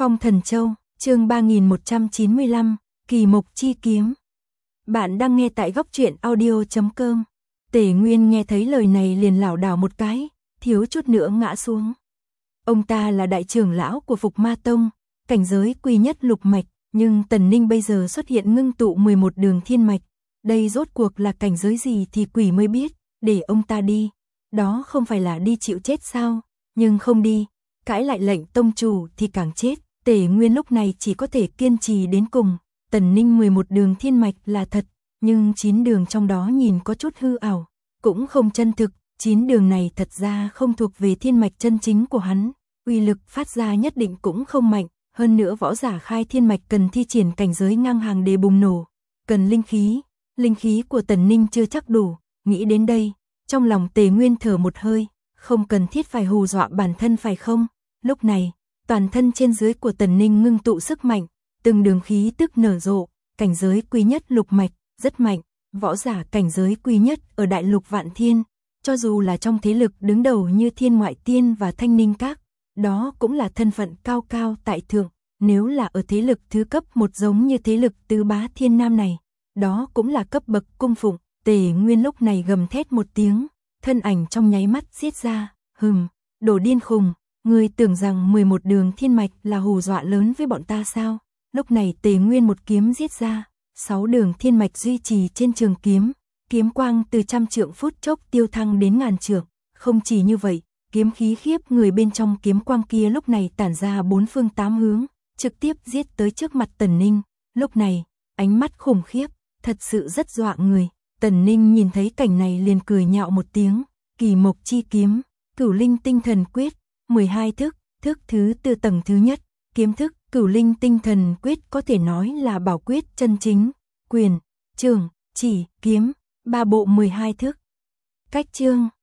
Phong Thần Châu, chương 3195, Kỳ Mộc Chi Kiếm. Bạn đang nghe tại góc truyện audio.com. Tề Nguyên nghe thấy lời này liền lảo đảo một cái, thiếu chút nữa ngã xuống. Ông ta là đại trưởng lão của Phục Ma Tông, cảnh giới quy nhất lục mạch, nhưng Tần Ninh bây giờ xuất hiện ngưng tụ 11 đường thiên mạch. Đây rốt cuộc là cảnh giới gì thì quỷ mới biết, để ông ta đi. Đó không phải là đi chịu chết sao, nhưng không đi, cãi lại lệnh tông chủ thì càng chết. Tề Nguyên lúc này chỉ có thể kiên trì đến cùng. Tần Ninh 11 đường thiên mạch là thật, nhưng 9 đường trong đó nhìn có chút hư ảo, cũng không chân thực. 9 đường này thật ra không thuộc về thiên mạch chân chính của hắn, uy lực phát ra nhất định cũng không mạnh. Hơn nữa võ giả khai thiên mạch cần thi triển cảnh giới ngang hàng để bùng nổ, cần linh khí của Tần Ninh chưa chắc đủ. Nghĩ đến đây, trong lòng Tề Nguyên thở một hơi, không cần thiết phải hù dọa bản thân phải không? Lúc này, toàn thân trên dưới của Tần Ninh ngưng tụ sức mạnh, từng đường khí tức nở rộ, cảnh giới quy nhất lục mạch, rất mạnh, võ giả cảnh giới quy nhất ở đại lục Vạn Thiên, cho dù là trong thế lực đứng đầu như Thiên Ngoại Tiên và Thanh Ninh Các, đó cũng là thân phận cao cao tại thượng. Nếu là ở thế lực thứ cấp một giống như thế lực Tứ Bá Thiên Nam này, đó cũng là cấp bậc cung phụng. Tề Nguyên lúc này gầm thét một tiếng, thân ảnh trong nháy mắt giết ra, đồ điên khùng, ngươi tưởng rằng 11 đường thiên mạch là hù dọa lớn với bọn ta sao? Lúc này Tề Nguyên một kiếm giết ra, 6 đường thiên mạch duy trì trên trường kiếm, kiếm quang từ trăm trượng phút chốc tiêu thăng đến ngàn trượng. Không chỉ như vậy, kiếm khí khiếp người bên trong kiếm quang kia lúc này tản ra bốn phương tám hướng, trực tiếp giết tới trước mặt Tần Ninh. Lúc này, ánh mắt khủng khiếp, thật sự rất dọa người. Tần Ninh nhìn thấy cảnh này liền cười nhạo một tiếng, Kỳ Mộc Chi Kiếm, Cửu Linh Tinh Thần Quyết, 12 thức, thức thứ tư tầng thứ nhất, kiếm thức Cửu Linh Tinh Thần Quyết có thể nói là bảo quyết chân chính, quyền, trường, chỉ, kiếm, ba bộ 12 thức. Cách chương